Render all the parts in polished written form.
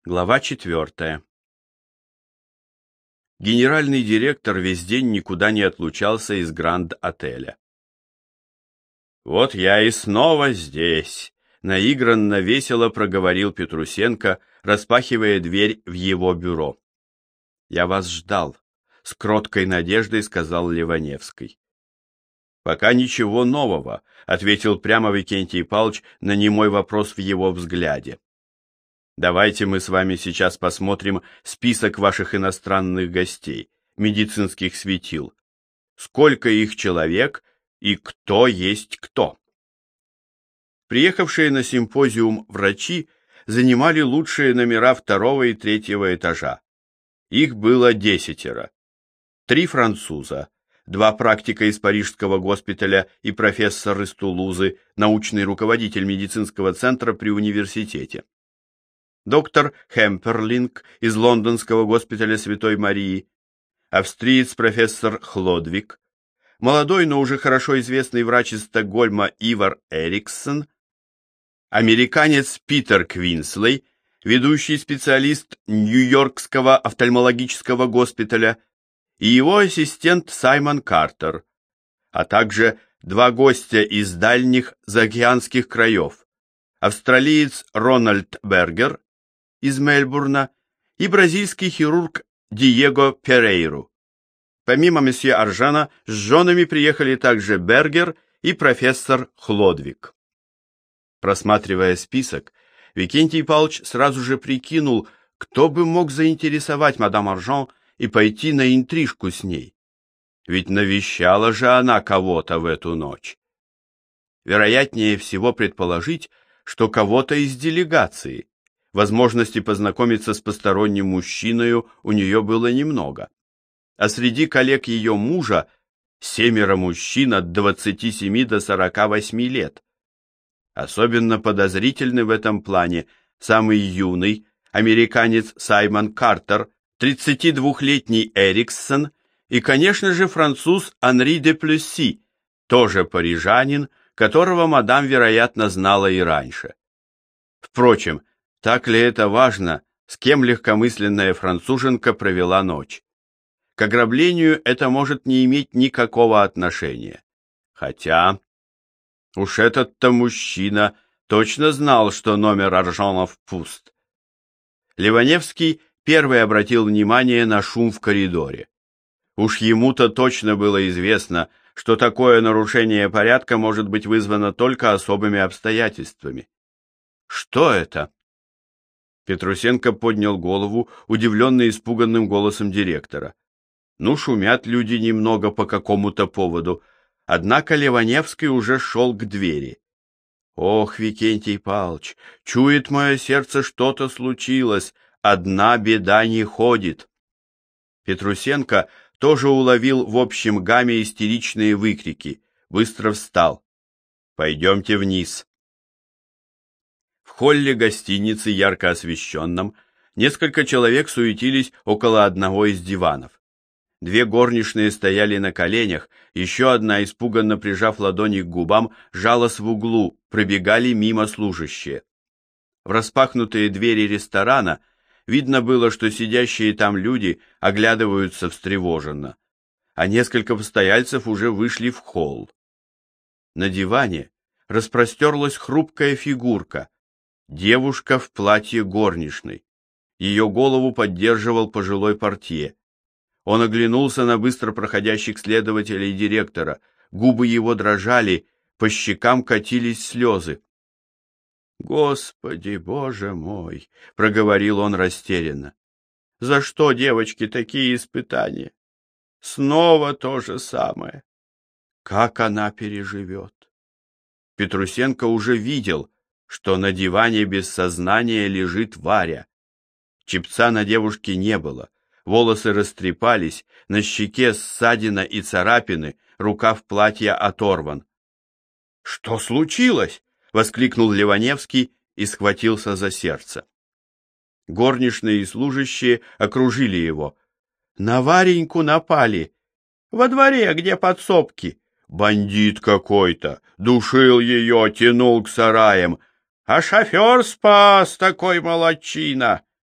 Глава 4. Генеральный директор весь день никуда не отлучался из Гранд-отеля. «Вот я и снова здесь», — наигранно весело проговорил Петрусенко, распахивая дверь в его бюро. «Я вас ждал», — с кроткой надеждой сказал Ливаневский. «Пока ничего нового», — ответил прямо Викентий Павлович на немой вопрос в его взгляде. «Давайте мы с вами сейчас посмотрим список ваших иностранных гостей, медицинских светил. Сколько их человек и кто есть кто». Приехавшие на симпозиум врачи занимали лучшие номера 2 и 3 этажа. Их было 10. 3 француза, 2 практика из Парижского госпиталя и профессор из Тулузы, научный руководитель медицинского центра при университете. Доктор Хемперлинг из Лондонского госпиталя Святой Марии, австриец профессор Хлодвиг, молодой, но уже хорошо известный врач из Стокгольма Ивар Эриксон, американец Питер Квинслей, ведущий специалист Нью-Йоркского офтальмологического госпиталя, и его ассистент Саймон Картер, а также 2 гостя из дальних заокеанских краев, австралиец Рональд Бергер из Мельбурна и бразильский хирург Диего Перейру. Помимо месье Аржана, с женами приехали также Бергер и профессор Хлодвиг. Просматривая список, Викентий Павлович сразу же прикинул, кто бы мог заинтересовать мадам Аржан и пойти на интрижку с ней. Ведь навещала же она кого-то в эту ночь. Вероятнее всего предположить, что кого-то из делегации. Возможности познакомиться с посторонним мужчиной у нее было немного. А среди коллег ее мужа 7 мужчин от 27 до 48 лет. Особенно подозрительный в этом плане самый юный американец Саймон Картер, 32-летний Эриксон и, конечно же, француз Анри де Плюсси, тоже парижанин, которого мадам, вероятно, знала и раньше. Впрочем, так ли это важно, с кем легкомысленная француженка провела ночь? К ограблению это может не иметь никакого отношения. Хотя, уж этот-то мужчина точно знал, что номер Аржанов пуст. Ливаневский первый обратил внимание на шум в коридоре. Уж ему-то точно было известно, что такое нарушение порядка может быть вызвано только особыми обстоятельствами. Что это? Петрусенко поднял голову, удивленный испуганным голосом директора. Ну, шумят люди немного по какому-то поводу, однако Ливаневский уже шел к двери. Ох, Викентий Павлович, чует мое сердце, что-то случилось, одна беда не ходит. Петрусенко тоже уловил в общем гамме истеричные выкрики, быстро встал. Пойдемте вниз. В холле гостиницы, ярко освещенном, несколько человек суетились около одного из диванов. 2 горничные стояли на коленях, еще одна, испуганно прижав ладони к губам, жалась в углу, пробегали мимо служащие. В распахнутые двери ресторана видно было, что сидящие там люди оглядываются встревоженно, а несколько постояльцев уже вышли в холл. На диване распростерлась хрупкая фигурка, девушка в платье горничной. Ее голову поддерживал пожилой портье. Он оглянулся на быстро проходящих следователей и директора. Губы его дрожали, по щекам катились слезы. «Господи, Боже мой!» — проговорил он растерянно. «За что, девочки, такие испытания? Снова то же самое. Как она переживет?» Петрусенко уже видел, что на диване без сознания лежит Варя. Чепца на девушке не было, волосы растрепались, на щеке ссадина и царапины, рукав платья оторван. «Что случилось?» — воскликнул Ливаневский и схватился за сердце. Горничные и служащие окружили его. «На Вареньку напали. Во дворе, где подсобки. Бандит какой-то, душил ее, тянул к сараям. А шофер спас, такой молодчина.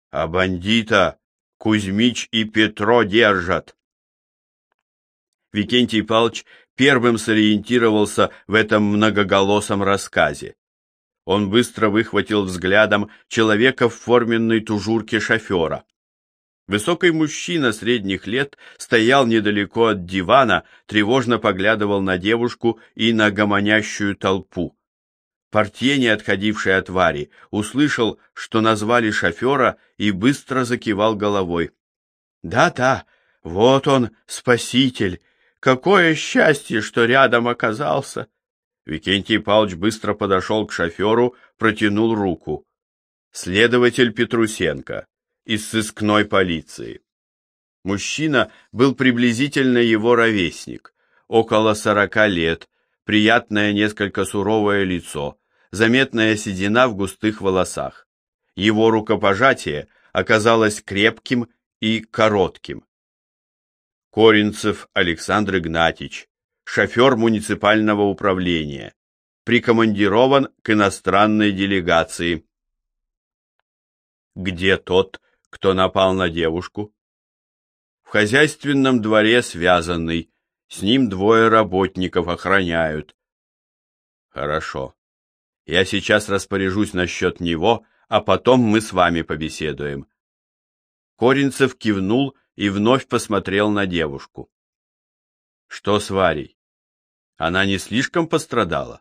А бандита Кузьмич и Петро держат. Викентий Павлович первым сориентировался в этом многоголосом рассказе. Он быстро выхватил взглядом человека в форменной тужурке шофера. Высокий мужчина средних лет стоял недалеко от дивана, тревожно поглядывал на девушку и на гомонящую толпу. Портье, не отходивший от Вари, услышал, что назвали шофера, и быстро закивал головой. «Да-да, вот он, спаситель! Какое счастье, что рядом оказался!» Викентий Павлович быстро подошел к шоферу, протянул руку. Следователь Петрусенко из сыскной полиции. Мужчина был приблизительно его ровесник, около 40 лет, приятное, несколько суровое лицо, заметная седина в густых волосах. Его рукопожатие оказалось крепким и коротким. Коринцев Александр Игнатьич, шофер муниципального управления, прикомандирован к иностранной делегации. Где тот, кто напал на девушку? В хозяйственном дворе связанный, с ним 2 работников охраняют. Хорошо. Я сейчас распоряжусь насчет него, а потом мы с вами побеседуем. Коринцев кивнул и вновь посмотрел на девушку. Что с Варей? Она не слишком пострадала?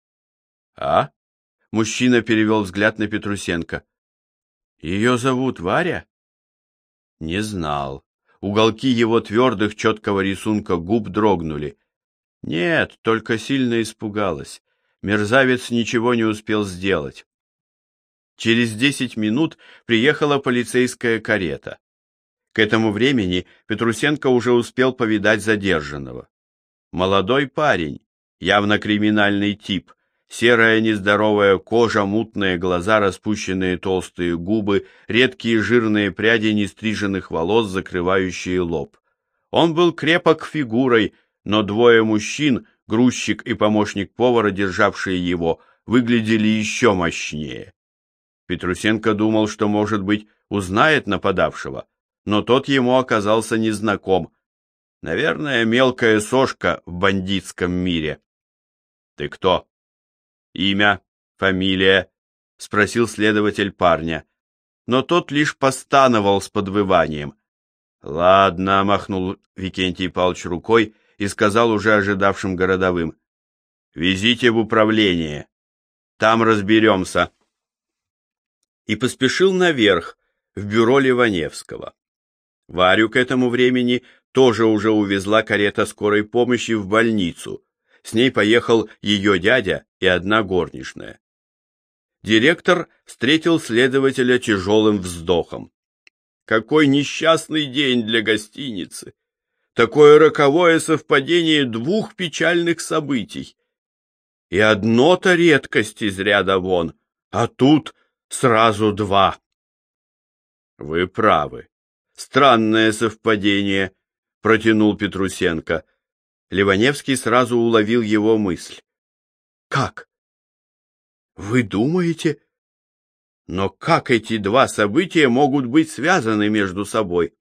А? Мужчина перевел взгляд на Петрусенко. Ее зовут Варя? Не знал. Уголки его твердых, четкого рисунка губ дрогнули. Нет, только сильно испугалась. Мерзавец ничего не успел сделать. Через 10 минут приехала полицейская карета. К этому времени Петрусенко уже успел повидать задержанного. Молодой парень, явно криминальный тип, серая нездоровая кожа, мутные глаза, распущенные толстые губы, редкие жирные пряди нестриженных волос, закрывающие лоб. Он был крепок фигурой, но 2 мужчин, грузчик и помощник повара, державшие его, выглядели еще мощнее. Петрусенко думал, что, может быть, узнает нападавшего, но тот ему оказался незнаком. Наверное, мелкая сошка в бандитском мире. «Ты кто?» «Имя, фамилия?» — спросил следователь парня. Но тот лишь постановал с подвыванием. «Ладно», — махнул Викентий Павлович рукой и сказал уже ожидавшим городовым. «Везите в управление. Там разберемся». И поспешил наверх, в бюро Ливаневского. Варю к этому времени тоже уже увезла карета скорой помощи в больницу. С ней поехал ее дядя и одна горничная. Директор встретил следователя тяжелым вздохом. Какой несчастный день для гостиницы! Такое роковое совпадение 2 печальных событий. И одно-то редкость из ряда вон, а тут сразу 2. Вы правы. Странное совпадение, протянул Петрусенко. Ливаневский сразу уловил его мысль. Как? Вы думаете? Но как эти 2 события могут быть связаны между собой?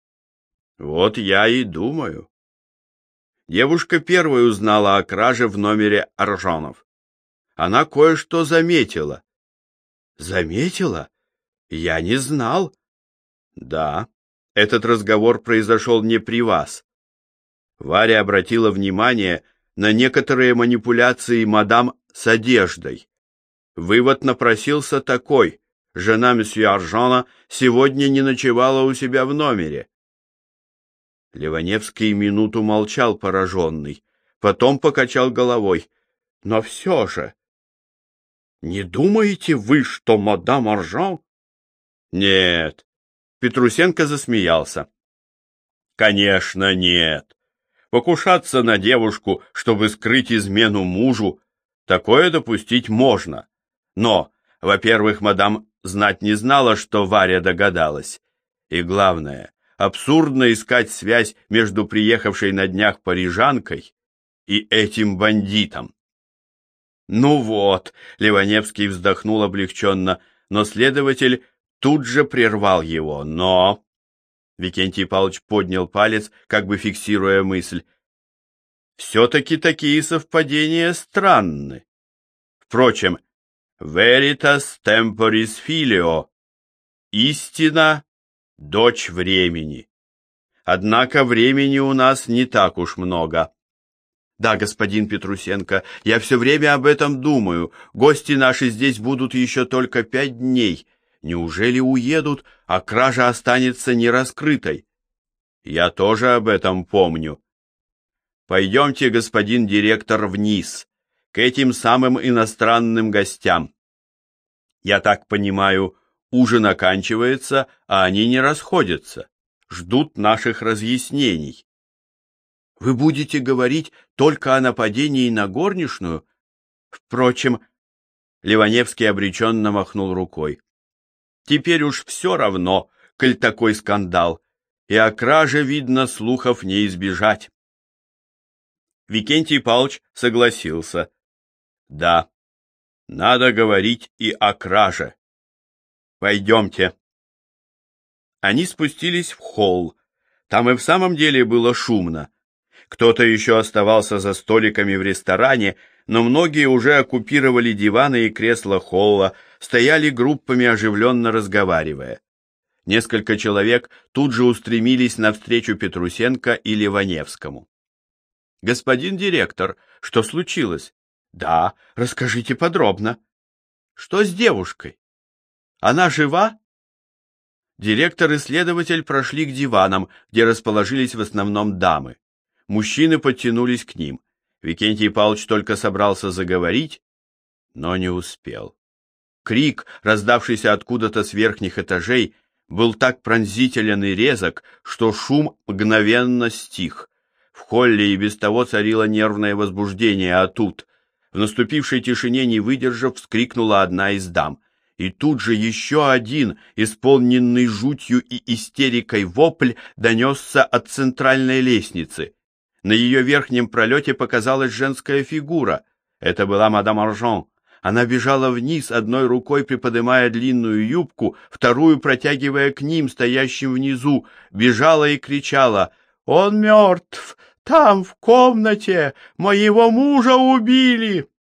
Вот я и думаю. Девушка первой узнала о краже в номере Аржанов. Она кое-что заметила. Заметила? Я не знал. Да, этот разговор произошел не при вас. Варя обратила внимание на некоторые манипуляции мадам с одеждой. Вывод напросился такой: жена месье Аржана сегодня не ночевала у себя в номере. Ливаневский минуту молчал пораженный, потом покачал головой. Но все же... Не думаете вы, что мадам Аржан... Нет. Петрусенко засмеялся. Конечно, нет. Покушаться на девушку, чтобы скрыть измену мужу, такое допустить можно. Но, во-первых, мадам знать не знала, что Варя догадалась. И главное, абсурдно искать связь между приехавшей на днях парижанкой и этим бандитом. Ну вот, Ливаневский вздохнул облегченно, но следователь тут же прервал его. Но... Викентий Павлович поднял палец, как бы фиксируя мысль. Все-таки такие совпадения странны. Впрочем, veritas temporis filio, истина — дочь времени. Однако времени у нас не так уж много. Да, господин Петрусенко, я все время об этом думаю. Гости наши здесь будут еще только 5 дней. Неужели уедут, а кража останется нераскрытой? Я тоже об этом помню. Пойдемте, господин директор, вниз, к этим самым иностранным гостям. Я так понимаю, ужин оканчивается, а они не расходятся, ждут наших разъяснений. Вы будете говорить только о нападении на горничную? Впрочем, Ливаневский обреченно махнул рукой. Теперь уж все равно, коль такой скандал, и о краже, видно, слухов не избежать. Викентий Павлович согласился. Да, надо говорить и о краже. Пойдемте. Они спустились в холл. Там и в самом деле было шумно. Кто-то еще оставался за столиками в ресторане, но многие уже оккупировали диваны и кресла холла, стояли группами, оживленно разговаривая. Несколько человек тут же устремились навстречу Петрусенко и Ливаневскому. «Господин директор, что случилось?» «Да, расскажите подробно». «Что с девушкой? Она жива?» Директор и следователь прошли к диванам, где расположились в основном дамы. Мужчины подтянулись к ним. Викентий Павлович только собрался заговорить, но не успел. Крик, раздавшийся откуда-то с верхних этажей, был так пронзителен и резок, что шум мгновенно стих. В холле и без того царило нервное возбуждение, а тут, в наступившей тишине не выдержав, вскрикнула одна из дам. И тут же еще один, исполненный жутью и истерикой вопль, донесся от центральной лестницы. На ее верхнем пролете показалась женская фигура. Это была мадам Аржон. Она бежала вниз, одной рукой приподнимая длинную юбку, вторую протягивая к ним, стоящим внизу. Бежала и кричала: «Он мертв! Там, в комнате! Моего мужа убили!»